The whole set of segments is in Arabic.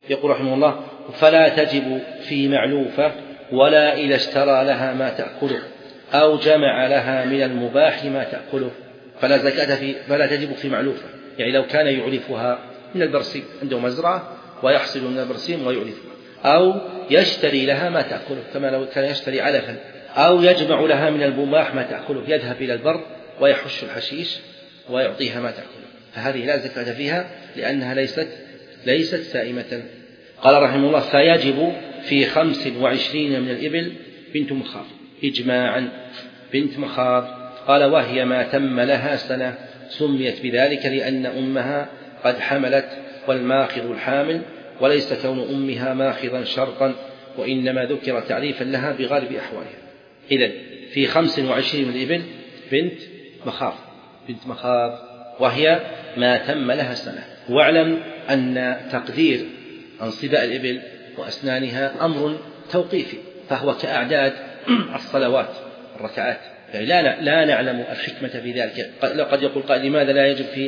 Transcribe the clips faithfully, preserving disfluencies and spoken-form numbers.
يقول رحمه الله: فلا تجب في معلوفة ولا إذا اشترى لها ما تأكله أو جمع لها من المباح ما تأكله. فلا زكاة في فلا تجب في معلوفة، يعني لو كان يعلفها من البرسيم، عنده مزرعة ويحصل من البرسيم ويعلفها، أو يشتري لها ما تأكله كما لو كان يشتري علفا، أو يجمع لها من المباح ما تأكله، يذهب إلى البر ويحش الحشيش ويعطيها ما تأكله، فهذه لا زكاة فيها لأنها ليست ليست سائمة. قال رحمه الله: فيجب في خمس وعشرين من الإبل بنت مخاض إجماعا. بنت مخاض قال: وهي ما تم لها سنة، سميت بذلك لأن أمها قد حملت، والماخذ الحامل، وليس كون أمها ماخذا شرطا، وإنما ذكر تعريفا لها بغالب أحوالها. إذن في خمس وعشرين من الإبل بنت مخاض بنت مخاض وهي ما تم لها سنة. واعلم أن تقدير أنصباء الإبل وأسنانها أمر توقيفي، فهو كأعداد الصلوات الركعات، يعني لا لا نعلم الحكمة في ذلك. قد يقول قائل: لماذا لا يجب في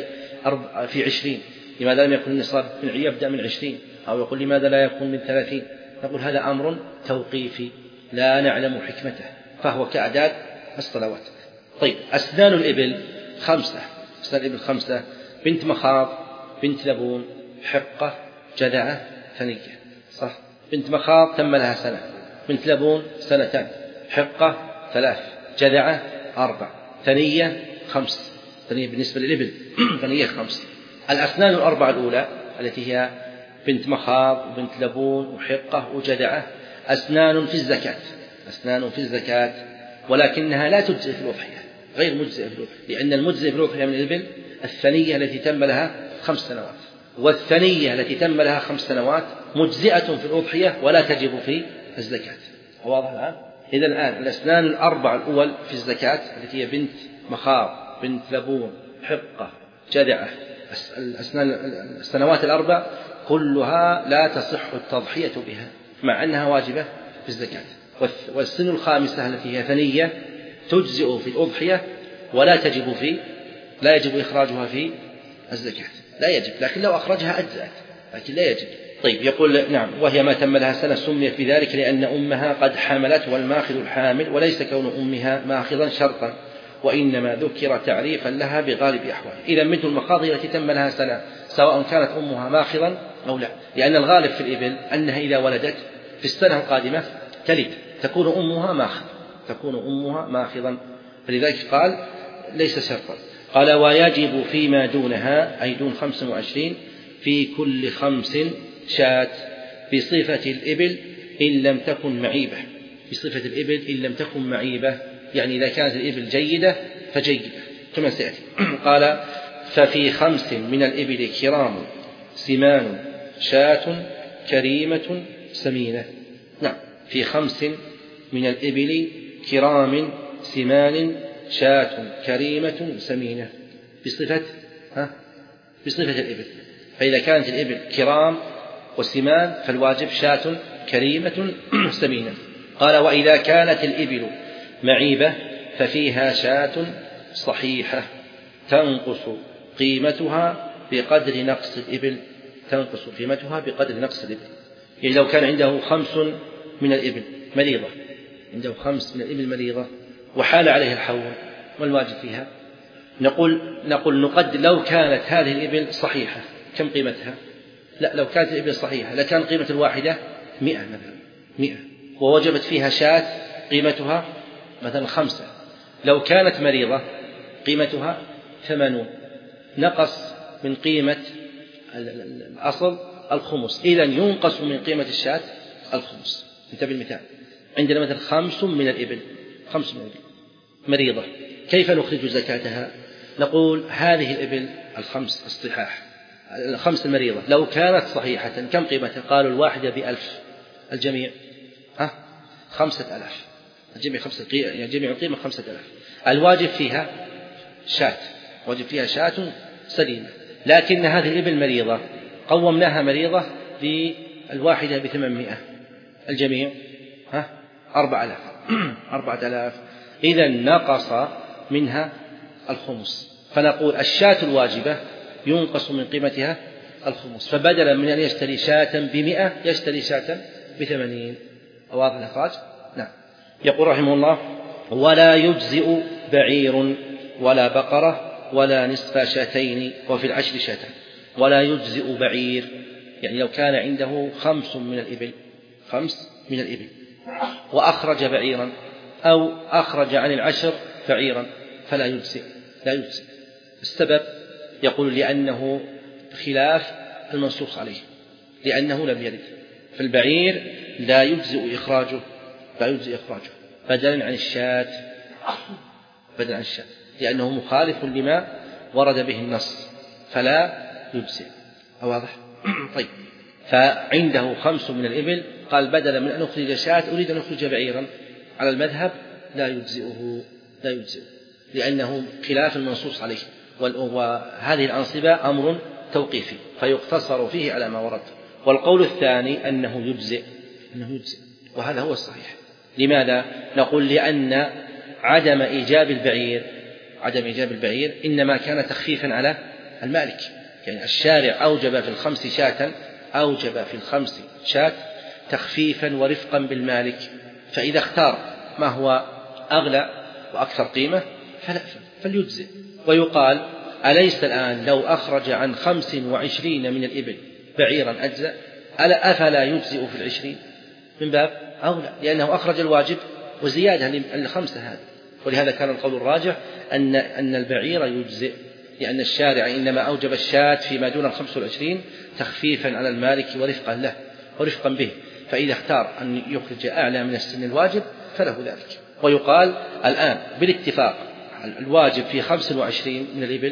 في عشرين؟ لماذا لم يكن النصاب يبدأ من عشرين؟ أو يقول: لماذا لا يكون من ثلاثين؟ نقول: هذا أمر توقيفي لا نعلم حكمته، فهو كأعداد الصلوات. طيب، أسنان الإبل خمسة. أسنان الإبل خمسة: بنت مخاض، بنت لبون، حقة، جذعة، ثنية. صح؟ بنت مخاض تم لها سنة، بنت لبون سنتان، حقة ثلاث، جذعة أربع، ثنية خمس. ثنية بالنسبة للإبل ثنية خمس. الأسنان الأربعة الأولى التي هي بنت مخاض وبنت لبون وحقة وجذعة أسنان في الزكاة أسنان في الزكاة ولكنها لا تجزئ في الأضحية، غير مجزئة في الأضحية، لأن المجزئ في الأضحية من الإبل الثنية التي تم لها خمس سنوات، والثنية التي تم لها خمس سنوات مجزئة في الأضحية ولا تجب في الزكاة. واضح الآن؟ إذن الآن الأسنان الأربع الأول في الزكاة التي هي بنت مخاض، بنت لبون، حقة، جذعة، الأسنان السنوات الأربع كلها لا تصح التضحية بها مع أنها واجبة في الزكاة. والسن الخامسة التي هي ثنية تجزئ في الأضحية ولا تجب في لا يجب إخراجها في الزكاة، لا يجب، لكن لو أخرجها أجزأت، لكن لا يجب. طيب، يقول: نعم، وهي ما تم لها سنة، سميت بذلك لأن أمها قد حملت، والماخذ الحامل، وليس كون أمها ماخذا شرطا، وإنما ذكر تعريفا لها بغالب أحوالها. إذا مثل المخاض التي تم لها سنة سواء كانت أمها ماخذا أو لا، لأن الغالب في الإبل أنها إذا ولدت في السنة القادمة تلد تكون أمها ماخذ تكون أمها ماخذا فلذلك قال ليس شرطا. قال: ويجب فيما دونها أي دون خمس وعشرين في كل خمس شاة بصفة الإبل إن لم تكن معيبة بصفة الإبل إن لم تكن معيبة، يعني إذا كانت الإبل جيدة فجيدة كما سيأتي. قال: ففي خمس من الإبل كرام سمان شاة كريمة سمينة. نعم، في خمس من الإبل كرام سمان شاة كريمة سمينة بصفة ها بصفة الإبل. فإذا كانت الإبل كرام وسمان فالواجب شاة كريمة سمينة. قال: وإذا كانت الإبل معيبة ففيها شاة صحيحة تنقص قيمتها بقدر نقص الإبل تنقص قيمتها بقدر نقص الإبل. يعني لو كان عنده خمس من الإبل مريضة عنده خمس من الإبل مريضة وحال عليه الحول، ما الواجب فيها؟ نقول نقول نقدر لو كانت هذه الإبل صحيحة كم قيمتها؟ لا، لو كانت الإبل صحيحة لكان قيمة الواحدة مئة مثلا مئة ووجبت فيها شاة قيمتها مثلا خمسة. لو كانت مريضة قيمتها ثمانون، نقص من قيمة الأصل الخمس، إذن ينقص من قيمة الشاة الخمس. انتبه المثال، عندنا مثلا خمس من الإبل خمس من الإبل مريضة، كيف نخرج زكاتها؟ نقول هذه الإبل الخمس الصحاح الخمس المريضة لو كانت صحيحة كم قيمتها؟ قالوا الواحدة بألف، الجميع ها خمسة ألاف، الجميع خمسة يعني جميع القيمة خمسة ألاف. الواجب فيها شاة واجب فيها شاة سليمة، لكن هذه الإبل مريضة قومناها مريضة للواحدة بثمانمائة، الجميع ها أربعة آلاف أربعة آلاف، إذا نقص منها الخمس. فنقول الشاة الواجبة ينقص من قيمتها الخمس، فبدلا من أن يشتري شاة بمئة يشتري شاة بثمانين. واضح الإخراج؟ نعم. يقول رحمه الله: ولا يجزئ بعير ولا بقرة ولا نصف شاتين وفي العشر شاتان. ولا يجزئ بعير، يعني لو كان عنده خمس من الإبل خمس من الإبل وأخرج بعيرا أو أخرج عن العشر بعيرا فلا يجزئ، لا يجزئ. السبب يقول لأنه خلاف المنصوص عليه، لأنه لم يرد. فالبعير لا يجزئ إخراجه، لا يجزئ إخراجه بدلا عن الشاة، بدلا عن الشاة، لأنه مخالف لما ورد به النص فلا يجزئ. واضح؟ طيب، فعنده خمس من الإبل، قال بدلا من أن أخرج شاة أريد أن أخرج بعيرا، على المذهب لا يجزئه، لا يجزئه لأنه خلاف المنصوص عليه، وهذه الأنصبة أمر توقيفي فيقتصر فيه على ما ورد. والقول الثاني أنه يجزئ، أنه يجزئ، وهذا هو الصحيح. لماذا؟ نقول لأن عدم إيجاب البعير عدم إيجاب البعير إنما كان تخفيفا على المالك، يعني الشارع أوجب في الخمس شاة أوجب في الخمس شاة تخفيفا ورفقا بالمالك، فإذا اختار ما هو أغلى وأكثر قيمة فلا فليجزئ. ويقال: أليس الآن لو أخرج عن خمس وعشرين من الإبل بعيرا أجزأ، ألا أفلا يجزئ في العشرين؟ من باب أولى، لأنه أخرج الواجب وزيادة للخمسة هذه. ولهذا كان القول الراجح أن أن البعير يجزئ، لأن الشارع إنما أوجب الشاة فيما دون الخمس والعشرين تخفيفا على المالك ورفقا له ورفقا به، فإذا اختار أن يخرج أعلى من السن الواجب فله ذلك. ويقال الآن بالاتفاق الواجب في خمس وعشرين من الإبل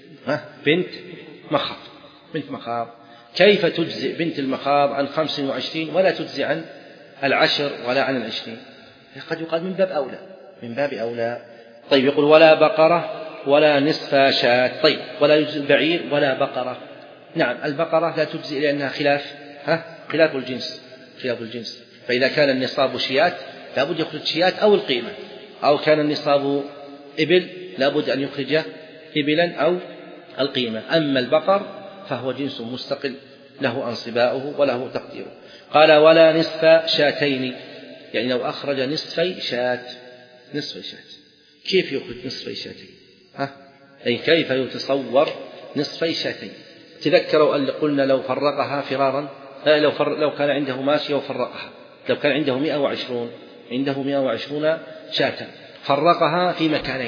بنت مخاض، بنت مخاض، كيف تجزئ بنت المخاض عن خمس وعشرين ولا تجزئ عن العشر ولا عن العشرين؟ قد يقال من باب أولى، من باب أولى. طيب، يقول: ولا بقرة ولا نصف شاة. طيب، ولا يجزئ بعير ولا بقرة. نعم، البقرة لا تجزئ لأنها خلاف ها خلاف الجنس، خلاف الجنس. فإذا كان النصاب شيات لابد يخرج شيات أو القيمة، أو كان النصاب إبل لابد أن يخرج إبلا أو القيمة. أما البقر فهو جنس مستقل له أنصباؤه وله تقديره. قال: ولا نصف شاتين، يعني لو أخرج نصفي شاة، نصفي شاة كيف يخرج نصفي شاتين؟ ها؟ أي كيف يتصور نصفي شاتين؟ تذكروا أن قلنا لو فرقها فرارا، لو, فر... لو كان عنده ماشية وفرقها، لو كان عنده مئة وعشرون عنده مئة وعشرون شاة فرقها في مكانين،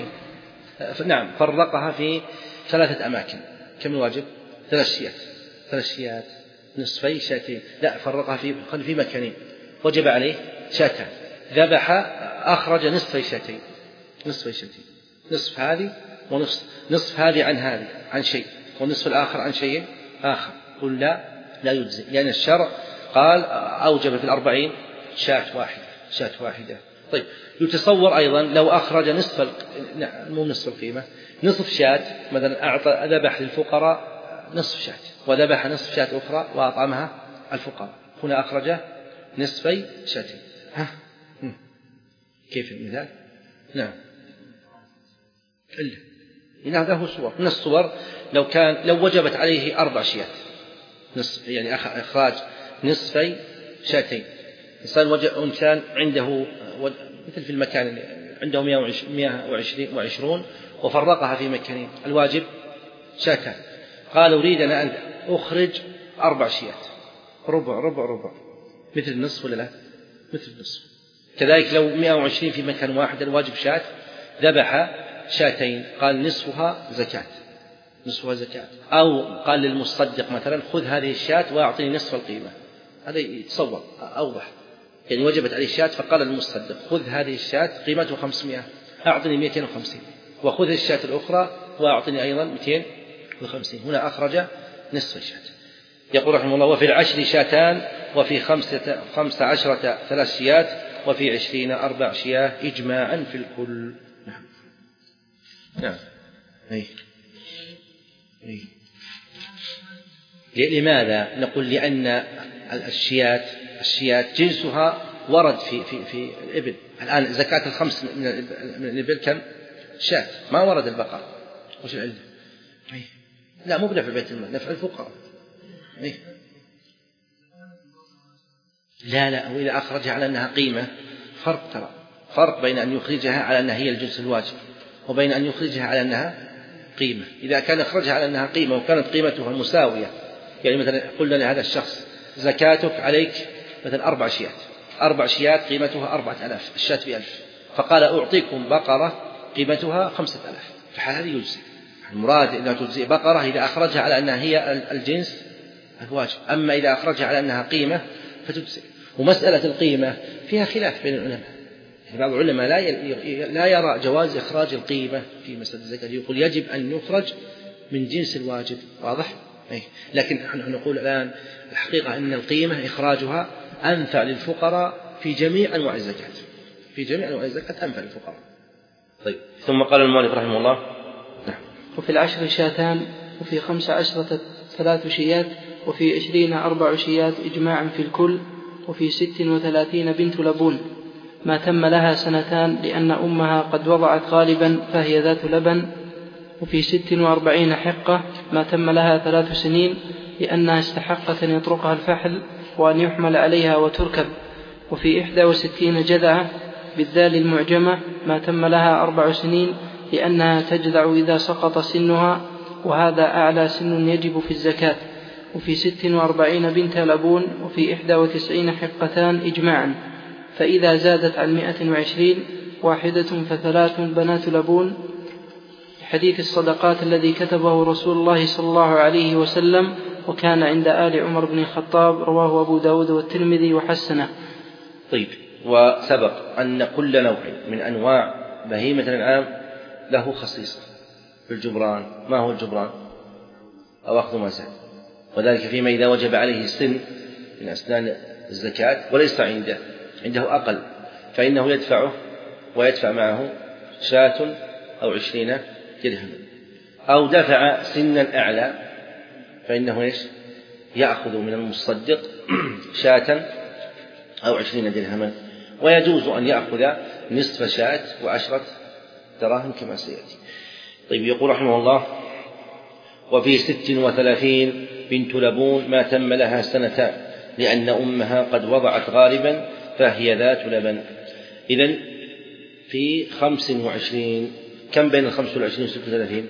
نعم فرقها في ثلاثة أماكن، كم الواجب؟ ثلاث شيات، ثلاث شيات نصفي شاتين. لا، فرقها في في مكانين، وجب عليه شاتان، ذبح أخرج نصفي شاتين، نصفي شاتين، نصف هذه ونصف نصف هذه عن هذه عن شيء، والنصف الآخر عن شيء آخر. قل لا، لا يجزي، لأن يعني الشرع قال أوجب في الأربعين شاة واحدة، شاة واحدة. طيب، يتصور أيضا لو أخرج نصف ال... مو نصف القيمة، نصف شاة مثلا، أعطى ذبح للفقراء نصف شاة وذبح نصف شاة أخرى وأطعمها الفقراء، هنا أخرج نصفي شاتين. ها؟ كيف المثال؟ نعم، إلا إن هذا هو صور من الصور. لو كان لو وجبت عليه أربع شيات، نصف يعني إخراج نصفي شاتين. إنسان وجد إنسان عنده مثل في المكان عنده مئة وعشرين وفرقها في مكانين، الواجب شاتان، قال أريد أن أخرج أربع شيات، ربع ربع ربع، مثل النصف ولا لا؟ مثل النصف. كذلك لو مئة وعشرين في مكان واحد الواجب شات، ذبح شاتين، قال نصفها زكاة، نصفها زكاة. أو قال للمصدق مثلا خذ هذه الشاة وأعطني نصف القيمة، هذا يتصور أوضح، يعني وجبت عليه الشاة فقال المصدق خذ هذه الشاة قيمته خمسمائة أعطني مئتين وخمسين، وخذ الشاة الأخرى وأعطني أيضا مئتين وخمسين، هنا أخرج نصف الشاة. يقول رحمه الله: وفي العشر شاتان وفي خمسة, خمسة عشرة ثلاث شيات وفي عشرين أربع شياه إجماعا في الكل. نعم نعم أي. أي. لماذا؟ نقول لأن الشيات الشيات جنسها ورد في في في الإبل. الآن زكاة الخمس من الإبل كم؟ شاة، ما ورد البقر. وش العلة؟ لا، مو بنفع بيت المال، نفع الفقراء، إيه؟ لا لا، وإذا أخرجها على أنها قيمة فرق، ترى فرق بين أن يخرجها على أنها هي الجنس الواجب وبين أن يخرجها على أنها قيمة. إذا كان أخرجها على أنها قيمة وكانت قيمتها مساوية، يعني مثلا قلنا لهذا الشخص زكاتك عليك مثلا أربع شيات، أربع شيات قيمتها أربعة آلاف، الشاة بألف، فقال أعطيكم بقرة قيمتها خمسة آلاف، فهذه يجزي. المراد أنها تجزي بقرة إذا أخرجها على أنها هي الجنس الواجب، أما إذا أخرجها على أنها قيمة فتجزي. ومسألة القيمة فيها خلاف بين العلماء، بعض العلماء لا يرى جواز إخراج القيمة في مسألة الزكاة، يقول يجب أن يخرج من جنس الواجب، واضح؟ أيه. لكن نحن نقول الآن الحقيقة أن القيمة إخراجها أنفع للفقراء في جميع أنواع الزكاة، في جميع أنواع الزكاة أنفع للفقراء. طيب، ثم قال المؤلف رحمه الله: وفي العشر شاتان، وفي خمس عشرة ثلاث شيات، وفي عشرين أربع شيات إجماعا في الكل، وفي ست وثلاثين بنت لبون ما تم لها سنتان لأن أمها قد وضعت غالبا فهي ذات لبن، وفي ست وأربعين حقة ما تم لها ثلاث سنين لأنها استحقت أن يطرقها الفحل وأن يحمل عليها وتركب، وفي إحدى وستين جذعة بالذال المعجمة ما تم لها أربع سنين لأنها تجذع إذا سقط سنها، وهذا أعلى سن يجب في الزكاة، وفي ست وأربعين بنت لبون، وفي إحدى وتسعين حقتان إجماعا، فإذا زادت عن مائة وعشرين واحدة فثلاث بنات لبون، حديث الصدقات الذي كتبه رسول الله صلى الله عليه وسلم وكان عند آل عمر بن الخطاب، رواه أبو داود والترمذي وحسنه. طيب، وسبق أن كل نوع من أنواع بهيمة الأنعام له خصيصة في الجبران. ما هو الجبران؟ أو أخذ ما زاد، وذلك فيما إذا وجب عليه السن من أسنان الزكاة وليس عنده عنده أقل، فإنه يدفعه ويدفع معه شاة أو عشرين درهم، أو دفع سنا أعلى فإنه إيش؟ يأخذ من المصدق شاة أو عشرين درهما، ويجوز أن يأخذ نصف شاة وعشرة دراهم كما سيأتي. طيب، يقول رحمه الله: وفي ست وثلاثين بنت لبون ما تم لها سنتان لأن أمها قد وضعت غالبا فهي ذات لبن. إذن في خمس وعشرين، كم بين الخمس والعشرين وست وثلاثين؟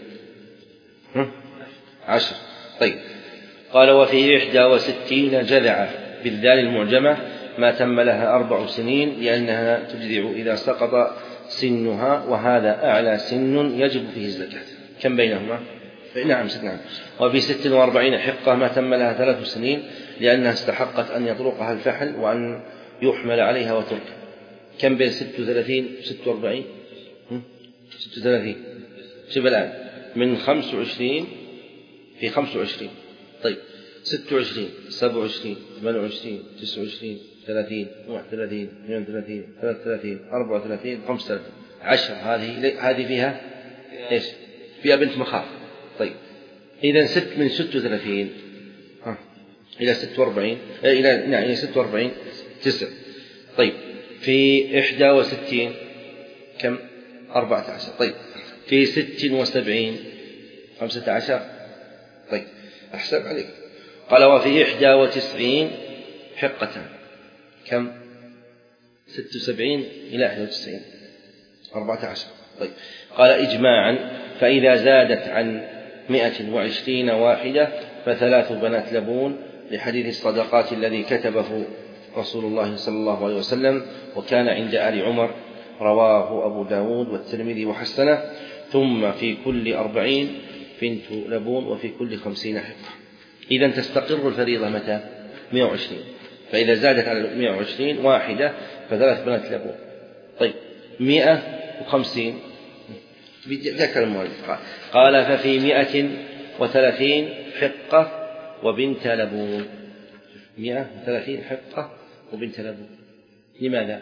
عشر. طيب، قال: وفي إحدى وستين جذعة بالذال المعجمة ما تم لها أربع سنين لأنها تجذع إذا سقط سنها، وهذا أعلى سن يجب فيه الزكاة. كم بينهما؟ نعم ست نعم. وفي ست وأربعين حقة ما تم لها ثلاث سنين لأنها استحقت أن يطرقها الفحل وأن يحمل عليها وترك. كم بين ست وثلاثين وست وأربعين؟ ست وثلاثين. شوف الآن من خمس وعشرين في خمس وعشرين. طيب، ست وعشرين، سبع وعشرين، ثمان وعشرين، تسع وعشرين، ثلاثين، واحد وثلاثين، اثنين وثلاثين، ثلاثة وثلاثين، أربعة وثلاثين، خمسة وثلاثين، عشر. هذه هذه فيها إيش؟ فيها بنت مخاض. طيب، إذا ست من ست وثلاثين ها إلى ست وأربعين، إلى نعم إلى ست وأربعين تسع. طيب، في إحدى وستين كم؟ أربعة عشر. طيب، في ست وسبعين خمسة عشر. طيب، أحسب عليك. قال: وفي إحدى وتسعين حقتان كم؟ ست وسبعين إلى إحدى وتسعين أربعة عشر. طيب، قال: إجماعا فإذا زادت عن مائة وعشرين واحدة فثلاث بنات لبون، لحديث الصدقات الذي كتبه رسول الله صلى الله عليه وسلم وكان عند آل عمر، رواه أبو داود والترمذي وحسنه. ثم في كل أربعين بنت لبون، وفي كل خمسين حقة. إذن تستقر الفريضة متى؟ مائة وعشرين. فإذا زادت على مائة وعشرين واحدة فثلاث بنات لبون. طيب، مائة وخمسين ذكر المؤلف قال: ففي مائة وثلاثين حقة وبنت لبون. مائة وثلاثين حقة وبنت لبون. لماذا؟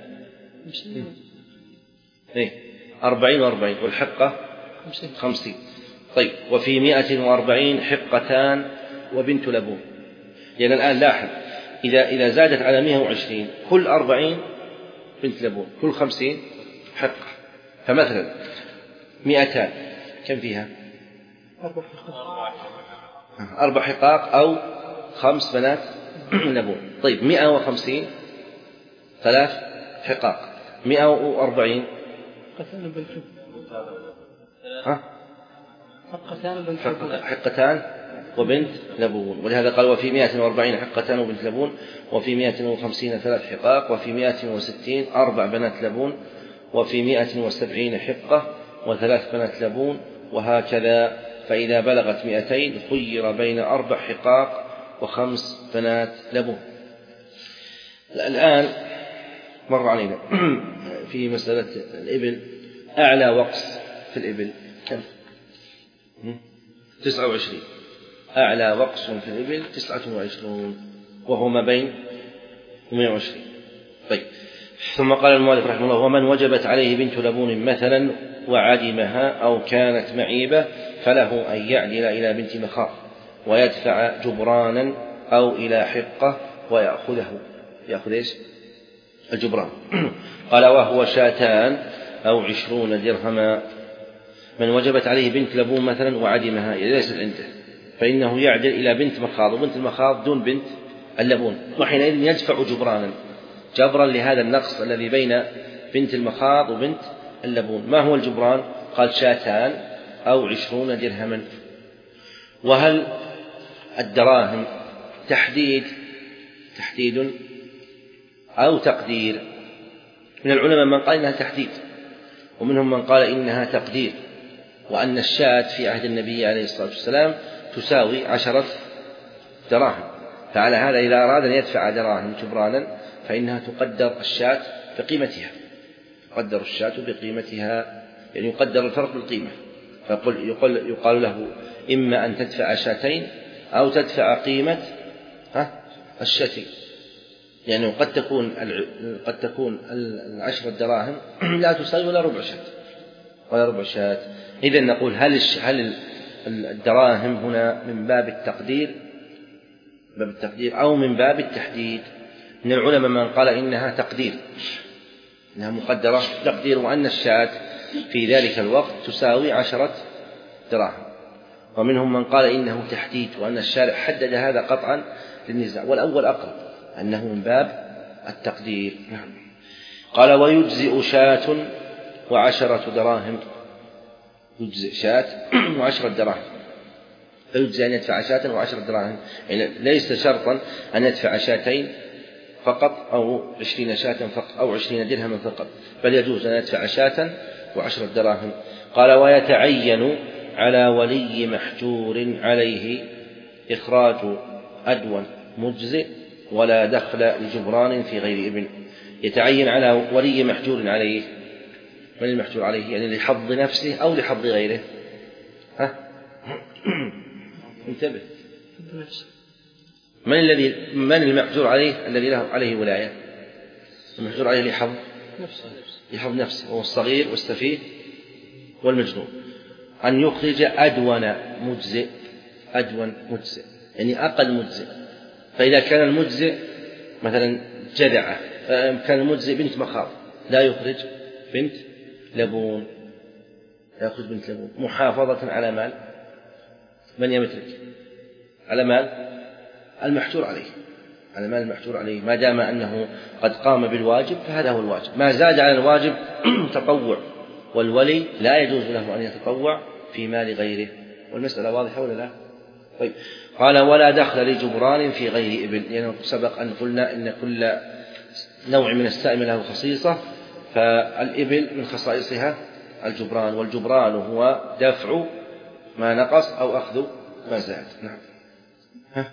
إيه؟ أربعين وأربعين، والحقة خمسين. طيب، وفي مائة وأربعين حقتان وبنت لبون. يعني الآن لاحظ، إذا إذا زادت على مائة وعشرين كل أربعين بنت لبون، كل خمسين حقة. فمثلا مئتان كم فيها؟ أربع حقاق أو خمس بنات لبون. طيب مئة وخمسين ثلاث حقاق. مئة وأربعين حقتان وبنت لبون. ولهذا قال وفي مئة وأربعين حقتان وبنت لبون، وفي مئة وخمسين ثلاث حقاق، وفي مئة وستين أربع بنات لبون، وفي مئة وسبعين حقة وثلاث بنات لبون، وهكذا. فإذا بلغت مئتين خير بين أربع حقاق وخمس بنات لبون. الآن مر علينا في مسألة الإبل أعلى وقص في الإبل كم؟ تسعة وعشرين. أعلى وقص في الإبل تسعة وعشرون، وهو ما بين مئة وعشرين. طيب ثم قال المؤلف رحمه الله: ومن وجبت عليه بنت لبون مثلا وعدمها أو كانت معيبة فله أن يعدل إلى بنت مخاض ويدفع جبرانا أو إلى حقة ويأخذه. يأخذ إيش؟ الجبران. قال: وهو شاتان أو عشرون درهما. من وجبت عليه بنت لبون مثلا وعدمها، ليست عنده، فإنه يعدل إلى بنت مخاض، وبنت المخاض دون بنت اللبون، وحينئذ يدفع جبرانا جبرا لهذا النقص الذي بين بنت المخاض وبنت اللبون. ما هو الجبران؟ قال: شاتان أو عشرون درهما. وهل الدراهم تحديد تحديد أو تقدير؟ من العلماء من قال إنها تحديد، ومنهم من قال إنها تقدير، وأن الشاة في عهد النبي عليه الصلاة والسلام تساوي عشرة دراهم، فعلى هذا إذا أراد أن يدفع دراهم جبرانا فإنها تقدر الشاة بقيمتها، تقدر الشاة بقيمتها، يعني يقدر الفرق بالقيمة. فيقول يقول يقال له: إما أن تدفع شاتين أو تدفع قيمة الشاتين، يعني قد تكون قد تكون العشرة دراهم لا تساوي ولا ربع شاة ولا ربع شاة. إذن نقول: هل هل الدراهم هنا من باب التقدير باب التقدير أو من باب التحديد؟ من العلماء من قال إنها تقدير، إنها مقدرة تقدير، وأن الشاة في ذلك الوقت تساوي عشرة دراهم. ومنهم من قال إنه تحديد، وأن الشارع حدد هذا قطعا للنزاع، والأول أقرب أنه من باب التقدير. قال: ويجزئ شاة وعشرة دراهم. يجزئ شاة وعشرة دراهم، فيجزئ أن يدفع شاة وعشرة دراهم، يعني ليس شرطا أن يدفع شاتين فقط أو عشرين شاة فقط أو عشرين درهما فقط، بل يجوز أن يدفع شاة وعشرة دراهم. قال: ويتعين على ولي محجور عليه إخراج أدون مجزئ ولا دخل لجبران في غير ابن. يتعين على ولي محجور عليه. من المحجور عليه؟ يعني لحظ نفسه أو لحظ غيره؟ ها؟ انتبه. من الذي من المحجور عليه الذي له عليه ولاية؟ المحجور عليه لحظ نفسه، لحظ نفسه، وهو الصغير والسفيه والمجنون. أن يخرج أدون مجزئ، أدون مجزئ يعني أقل مجزئ. فإذا كان المجزئ مثلا جدعة، كان المجزئ بنت مخاض، لا يخرج بنت لبون، لا يخرج بنت لبون، محافظة على مال من يمتلك، على مال المحجور عليه، على مال المحجور عليه، ما دام أنه قد قام بالواجب فهذا هو الواجب. ما زاد على الواجب تطوع، والولي لا يجوز له أن يتطوع في مال غيره. والمسألة واضحة ولا لا؟ طيب. قال: ولا دخل لجبران في غير ابن، لأنه يعني سبق أن قلنا إن كل نوع من السائم له خصيصة، فالإبل من خصائصها الجبران، والجبران هو دفع ما نقص أو أخذ ما زاد. نعم. ها؟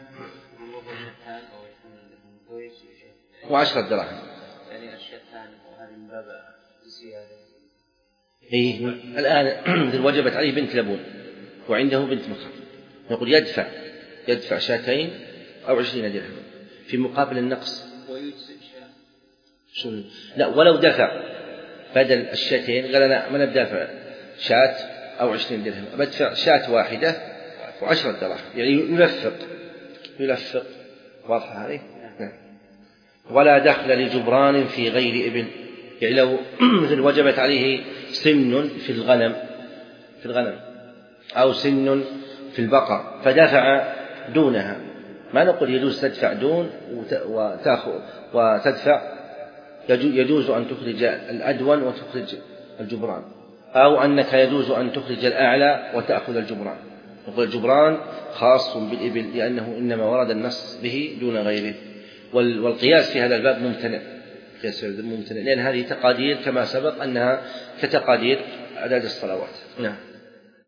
وعشرة دراهم. يعني الشتان وهذه من باب الزيادة. إيه الآن مثل وجبت عليه بنت لبون وعنده بنت مخاض، نقول يدفع يدفع شاتين أو عشرين درهم في مقابل النقص. ويجزئ شاة. لا، ولو دفع بدل الشاتين قال: أنا من أدفع شاة أو عشرين درهم، بدفع شاة واحدة وعشرة دراهم، يعني يلفق يلفق. واضحة هذه؟ ولا دخل لجبران في غير ابن، يعني لو مثل وجبت عليه سن في الغنم في الغنم أو سن في البقر فدفع دونها ما نقول يجوز تدفع دون وتأخذ وتدفع، يجوز أن تخرج الأدون وتخرج الجبران، أو أنك يجوز أن تخرج الأعلى وتأخذ الجبران. نقول الجبران خاص بالإبل لأنه إنما ورد النص به دون غيره. والقياس في هذا الباب ممتنع، ممتنع لأن هذه تقادير كما سبق أنها كتقادير عدد الصلوات. نعم.